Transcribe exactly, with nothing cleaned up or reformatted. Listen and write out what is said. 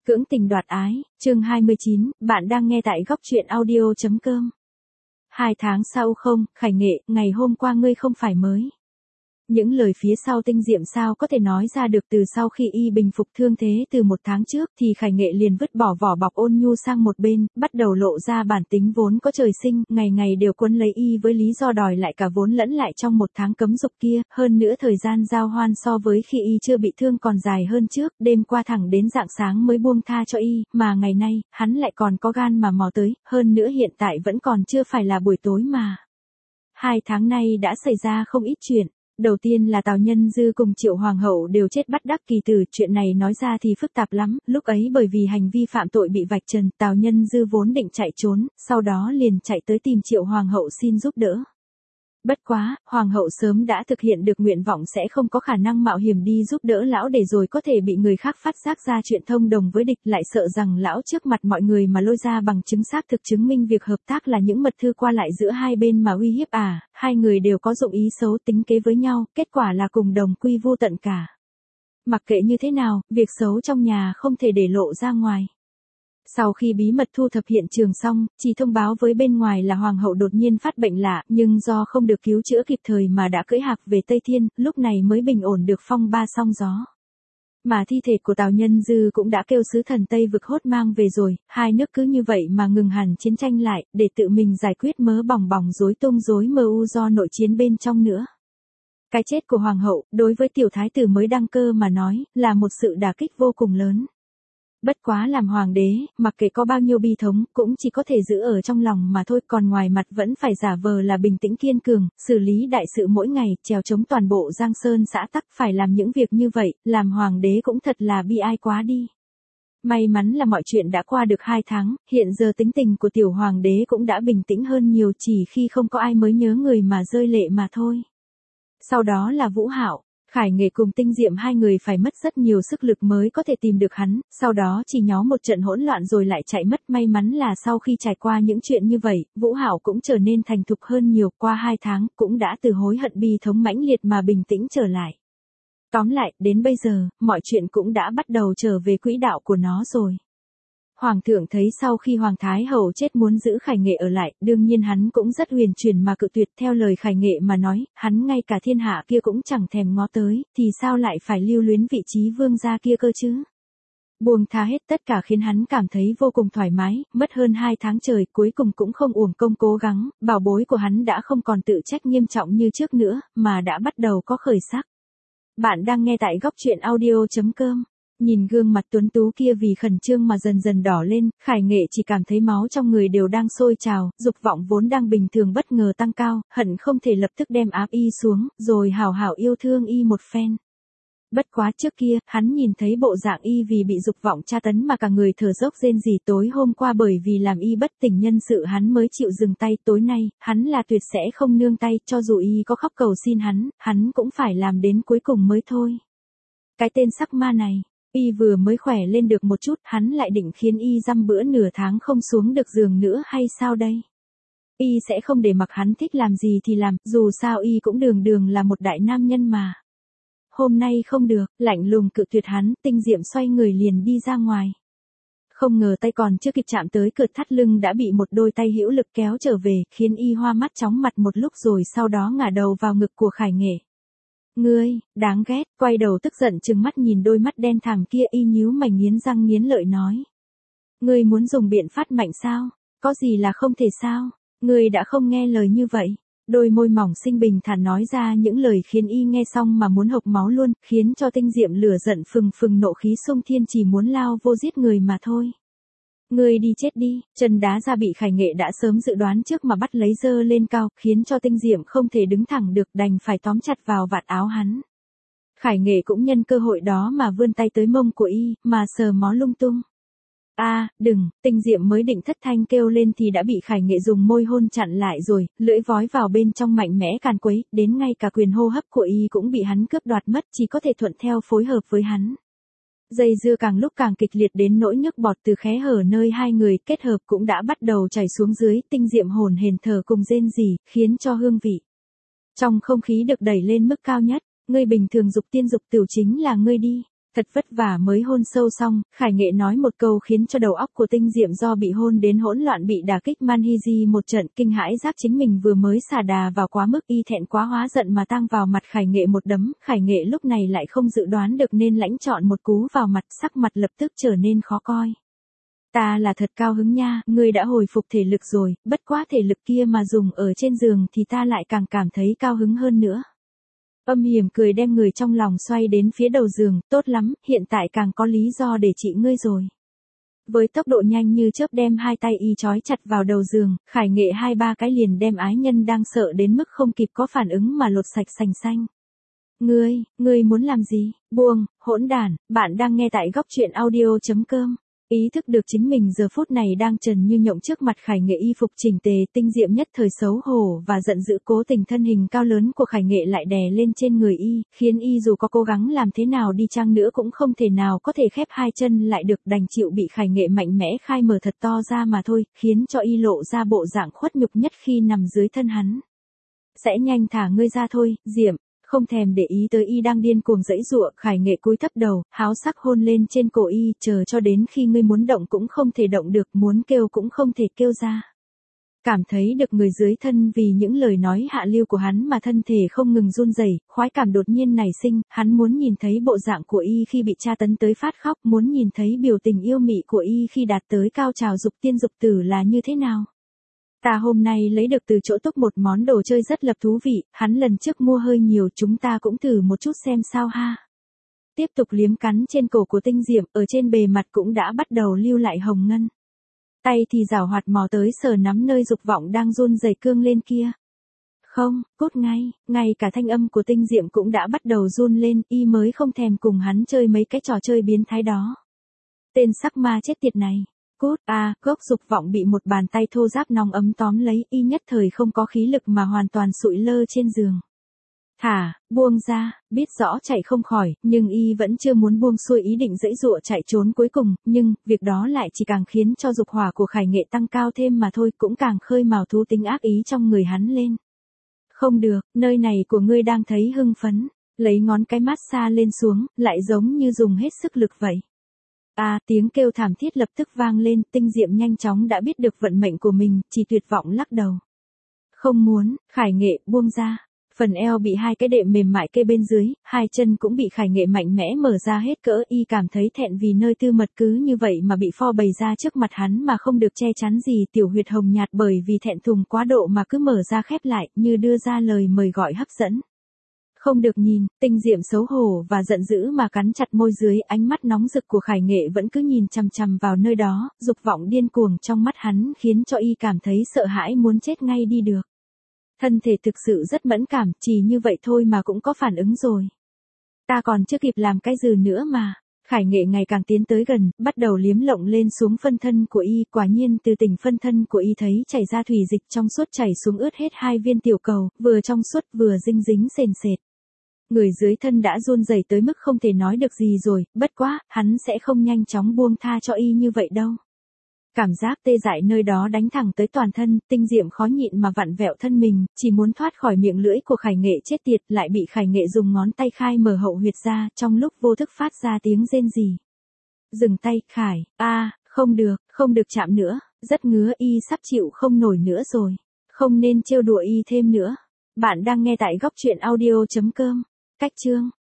Cưỡng tình đoạt ái, chương hai mươi chín, bạn đang nghe tại góc truyện audio.com. Hai tháng sau không, Khải Nghệ, ngày hôm qua ngươi không phải mới. Những lời phía sau Tinh Diệm sao có thể nói ra được. Từ sau khi y bình phục thương thế từ một tháng trước thì Khải Nghệ liền vứt bỏ vỏ bọc ôn nhu sang một bên, bắt đầu lộ ra bản tính vốn có trời sinh, ngày ngày đều quấn lấy y với lý do đòi lại cả vốn lẫn lại trong một tháng cấm dục kia, hơn nữa thời gian giao hoan so với khi y chưa bị thương còn dài hơn trước, đêm qua thẳng đến rạng sáng mới buông tha cho y, mà ngày nay, hắn lại còn có gan mà mò tới, hơn nữa hiện tại vẫn còn chưa phải là buổi tối mà. Hai tháng nay đã xảy ra không ít chuyện. Đầu tiên là Tào Nhân Dư cùng Triệu Hoàng hậu đều chết bắt đắc kỳ tử, chuyện này nói ra thì phức tạp lắm, lúc ấy bởi vì hành vi phạm tội bị vạch trần, Tào Nhân Dư vốn định chạy trốn, sau đó liền chạy tới tìm Triệu Hoàng hậu xin giúp đỡ. Bất quá, Hoàng hậu sớm đã thực hiện được nguyện vọng sẽ không có khả năng mạo hiểm đi giúp đỡ lão để rồi có thể bị người khác phát giác ra chuyện thông đồng với địch, lại sợ rằng lão trước mặt mọi người mà lôi ra bằng chứng xác thực chứng minh việc hợp tác là những mật thư qua lại giữa hai bên mà uy hiếp à, hai người đều có dụng ý xấu tính kế với nhau, kết quả là cùng đồng quy vu tận cả. Mặc kệ như thế nào, việc xấu trong nhà không thể để lộ ra ngoài. Sau khi bí mật thu thập hiện trường xong, chỉ thông báo với bên ngoài là Hoàng hậu đột nhiên phát bệnh lạ, nhưng do không được cứu chữa kịp thời mà đã cưỡi hạc về Tây Thiên, lúc này mới bình ổn được phong ba song gió. Mà thi thể của Tào Nhân Dư cũng đã kêu sứ thần Tây vực hốt mang về rồi, hai nước cứ như vậy mà ngừng hẳn chiến tranh lại, để tự mình giải quyết mớ bòng bòng rối tung rối mơ u do nội chiến bên trong nữa. Cái chết của Hoàng hậu, đối với tiểu thái tử mới đăng cơ mà nói, là một sự đả kích vô cùng lớn. Bất quá làm hoàng đế, mặc kệ có bao nhiêu bi thống, cũng chỉ có thể giữ ở trong lòng mà thôi, còn ngoài mặt vẫn phải giả vờ là bình tĩnh kiên cường, xử lý đại sự mỗi ngày, trèo chống toàn bộ Giang Sơn xã tắc, phải làm những việc như vậy, làm hoàng đế cũng thật là bi ai quá đi. May mắn là mọi chuyện đã qua được hai tháng, hiện giờ tính tình của tiểu hoàng đế cũng đã bình tĩnh hơn nhiều, chỉ khi không có ai mới nhớ người mà rơi lệ mà thôi. Sau đó là Vũ Hạo. Khải Nghệ cùng Tinh Diệm hai người phải mất rất nhiều sức lực mới có thể tìm được hắn, sau đó chỉ nhó một trận hỗn loạn rồi lại chạy mất. May mắn là sau khi trải qua những chuyện như vậy, Vũ Hạo cũng trở nên thành thục hơn nhiều, qua hai tháng, cũng đã từ hối hận bi thống mãnh liệt mà bình tĩnh trở lại. Tóm lại, đến bây giờ, mọi chuyện cũng đã bắt đầu trở về quỹ đạo của nó rồi. Hoàng thượng thấy sau khi Hoàng Thái Hậu chết muốn giữ Khải Nghệ ở lại, đương nhiên hắn cũng rất huyền chuyển mà cự tuyệt. Theo lời Khải Nghệ mà nói, hắn ngay cả thiên hạ kia cũng chẳng thèm ngó tới, thì sao lại phải lưu luyến vị trí vương gia kia cơ chứ? Buông tha hết tất cả khiến hắn cảm thấy vô cùng thoải mái, mất hơn hai tháng trời, cuối cùng cũng không uổng công cố gắng, bảo bối của hắn đã không còn tự trách nghiêm trọng như trước nữa, mà đã bắt đầu có khởi sắc. Bạn đang nghe tại góc truyện audio.com. Nhìn gương mặt tuấn tú kia vì khẩn trương mà dần dần đỏ lên, Khải Nghệ chỉ cảm thấy máu trong người đều đang sôi trào, dục vọng vốn đang bình thường bất ngờ tăng cao, hận không thể lập tức đem áp y xuống, rồi hào hào yêu thương y một phen. Bất quá trước kia, hắn nhìn thấy bộ dạng y vì bị dục vọng tra tấn mà cả người thở dốc rên rỉ, tối hôm qua bởi vì làm y bất tỉnh nhân sự hắn mới chịu dừng tay, tối nay, hắn là tuyệt sẽ không nương tay, cho dù y có khóc cầu xin hắn, hắn cũng phải làm đến cuối cùng mới thôi. Cái tên sắc ma này. Y vừa mới khỏe lên được một chút, hắn lại định khiến y dăm bữa nửa tháng không xuống được giường nữa hay sao đây? Y sẽ không để mặc hắn thích làm gì thì làm, dù sao y cũng đường đường là một đại nam nhân mà. Hôm nay không được, lạnh lùng cự tuyệt hắn, Tinh Diệm xoay người liền đi ra ngoài. Không ngờ tay còn chưa kịp chạm tới cột thắt lưng đã bị một đôi tay hữu lực kéo trở về, khiến y hoa mắt chóng mặt một lúc rồi sau đó ngả đầu vào ngực của Khải Nghệ. Ngươi, đáng ghét, quay đầu tức giận trừng mắt nhìn đôi mắt đen thẳm kia, y nhíu mày nghiến răng nghiến lợi nói. Ngươi muốn dùng biện pháp mạnh sao? Có gì là không thể sao? Ngươi đã không nghe lời như vậy. Đôi môi mỏng xinh bình thản nói ra những lời khiến y nghe xong mà muốn hộc máu luôn, khiến cho Tinh Diệm lửa giận phừng phừng nộ khí xung thiên chỉ muốn lao vô giết người mà thôi. Ngươi đi chết đi, chân đá ra bị Khải Nghệ đã sớm dự đoán trước mà bắt lấy dơ lên cao, khiến cho Tinh Diệm không thể đứng thẳng được, đành phải tóm chặt vào vạt áo hắn. Khải Nghệ cũng nhân cơ hội đó mà vươn tay tới mông của y, mà sờ mó lung tung. A, à, đừng, Tinh Diệm mới định thất thanh kêu lên thì đã bị Khải Nghệ dùng môi hôn chặn lại rồi, lưỡi vói vào bên trong mạnh mẽ càn quấy, đến ngay cả quyền hô hấp của y cũng bị hắn cướp đoạt mất, chỉ có thể thuận theo phối hợp với hắn. Dây dưa càng lúc càng kịch liệt đến nỗi nước bọt từ khé hở nơi hai người kết hợp cũng đã bắt đầu chảy xuống dưới, Tinh Diệm hồn hển thở cùng rên rỉ, khiến cho hương vị trong không khí được đẩy lên mức cao nhất. Ngươi bình thường dục tiên dục tửu chính là ngươi đi. Thật vất vả mới hôn sâu xong, Khải Nghệ nói một câu khiến cho đầu óc của Tinh Diệm do bị hôn đến hỗn loạn bị đả kích Manhiji một trận, kinh hãi giác chính mình vừa mới xả đà vào quá mức, y thẹn quá hóa giận mà tang vào mặt Khải Nghệ một đấm. Khải Nghệ lúc này lại không dự đoán được nên lãnh chọn một cú vào mặt, sắc mặt lập tức trở nên khó coi. Ta là thật cao hứng nha, ngươi đã hồi phục thể lực rồi, bất quá thể lực kia mà dùng ở trên giường thì ta lại càng cảm thấy cao hứng hơn nữa. Âm hiểm cười đem người trong lòng xoay đến phía đầu giường, tốt lắm, hiện tại càng có lý do để trị ngươi rồi. Với tốc độ nhanh như chớp đem hai tay y trói chặt vào đầu giường, Khải Nghệ hai ba cái liền đem ái nhân đang sợ đến mức không kịp có phản ứng mà lột sạch sành xanh. Ngươi, ngươi muốn làm gì? Buông, hỗn đản, bạn đang nghe tại góc truyện audio chấm com. Ý thức được chính mình giờ phút này đang trần như nhộng trước mặt Khải Nghệ y phục chỉnh tề, Tinh Diệm nhất thời xấu hổ và giận dữ, cố tình thân hình cao lớn của Khải Nghệ lại đè lên trên người y, khiến y dù có cố gắng làm thế nào đi chăng nữa cũng không thể nào có thể khép hai chân lại được, đành chịu bị Khải Nghệ mạnh mẽ khai mở thật to ra mà thôi, khiến cho y lộ ra bộ dạng khuất nhục nhất khi nằm dưới thân hắn. Sẽ nhanh thả ngươi ra thôi, Diệm. Không thèm để ý tới y đang điên cuồng giãy giụa, Khải Nghệ cúi thấp đầu, háo sắc hôn lên trên cổ y, chờ cho đến khi ngươi muốn động cũng không thể động được, muốn kêu cũng không thể kêu ra. Cảm thấy được người dưới thân vì những lời nói hạ lưu của hắn mà thân thể không ngừng run rẩy, khoái cảm đột nhiên nảy sinh, hắn muốn nhìn thấy bộ dạng của y khi bị tra tấn tới phát khóc, muốn nhìn thấy biểu tình yêu mị của y khi đạt tới cao trào dục tiên dục tử là như thế nào. Ta hôm nay lấy được từ chỗ Túc một món đồ chơi rất lập thú vị, hắn lần trước mua hơi nhiều, chúng ta cũng thử một chút xem sao ha. Tiếp tục liếm cắn trên cổ của Tinh Diệm, ở trên bề mặt cũng đã bắt đầu lưu lại hồng ngân. Tay thì giảo hoạt mò tới sờ nắm nơi dục vọng đang run rẩy cương lên kia. Không, cốt ngay, ngay cả thanh âm của Tinh Diệm cũng đã bắt đầu run lên, y mới không thèm cùng hắn chơi mấy cái trò chơi biến thái đó. Tên sắc ma chết tiệt này. Cút, a, à, gốc dục vọng bị một bàn tay thô ráp nóng ấm tóm lấy, y nhất thời không có khí lực mà hoàn toàn sụi lơ trên giường. Thả, buông ra, biết rõ chạy không khỏi, nhưng y vẫn chưa muốn buông xuôi ý định giãy giụa chạy trốn cuối cùng, nhưng, việc đó lại chỉ càng khiến cho dục hỏa của Khải Nghệ tăng cao thêm mà thôi, cũng càng khơi mào thú tính ác ý trong người hắn lên. Không được, nơi này của ngươi đang thấy hưng phấn, lấy ngón cái mát xa lên xuống, lại giống như dùng hết sức lực vậy. À, tiếng kêu thảm thiết lập tức vang lên, Tinh Diệm nhanh chóng đã biết được vận mệnh của mình, chỉ tuyệt vọng lắc đầu. Không muốn, Khải Nghệ, buông ra. Phần eo bị hai cái đệm mềm mại kê bên dưới, hai chân cũng bị Khải Nghệ mạnh mẽ mở ra hết cỡ, y cảm thấy thẹn vì nơi tư mật cứ như vậy mà bị pho bày ra trước mặt hắn mà không được che chắn gì, tiểu huyệt hồng nhạt bởi vì thẹn thùng quá độ mà cứ mở ra khép lại, như đưa ra lời mời gọi hấp dẫn. Không được nhìn, Tinh Diệm xấu hổ và giận dữ mà cắn chặt môi dưới, ánh mắt nóng rực của Khải Nghệ vẫn cứ nhìn chằm chằm vào nơi đó, dục vọng điên cuồng trong mắt hắn khiến cho y cảm thấy sợ hãi muốn chết ngay đi được. Thân thể thực sự rất mẫn cảm, chỉ như vậy thôi mà cũng có phản ứng rồi. Ta còn chưa kịp làm cái gì nữa mà. Khải Nghệ ngày càng tiến tới gần, bắt đầu liếm lộng lên xuống phân thân của y, quả nhiên từ tỉnh phân thân của y thấy chảy ra thủy dịch trong suốt chảy xuống ướt hết hai viên tiểu cầu, vừa trong suốt vừa dinh dính sền sệt. Người dưới thân đã run rẩy tới mức không thể nói được gì rồi, bất quá, hắn sẽ không nhanh chóng buông tha cho y như vậy đâu. Cảm giác tê dại nơi đó đánh thẳng tới toàn thân, Tinh Diệm khó nhịn mà vặn vẹo thân mình, chỉ muốn thoát khỏi miệng lưỡi của Khải Nghệ chết tiệt, lại bị Khải Nghệ dùng ngón tay khai mở hậu huyệt ra, trong lúc vô thức phát ra tiếng rên rỉ. Dừng tay, Khải, a, à, không được, không được chạm nữa, rất ngứa, y sắp chịu không nổi nữa rồi. Không nên trêu đùa y thêm nữa. Bạn đang nghe tại góc truyện audio chấm com. Cách chương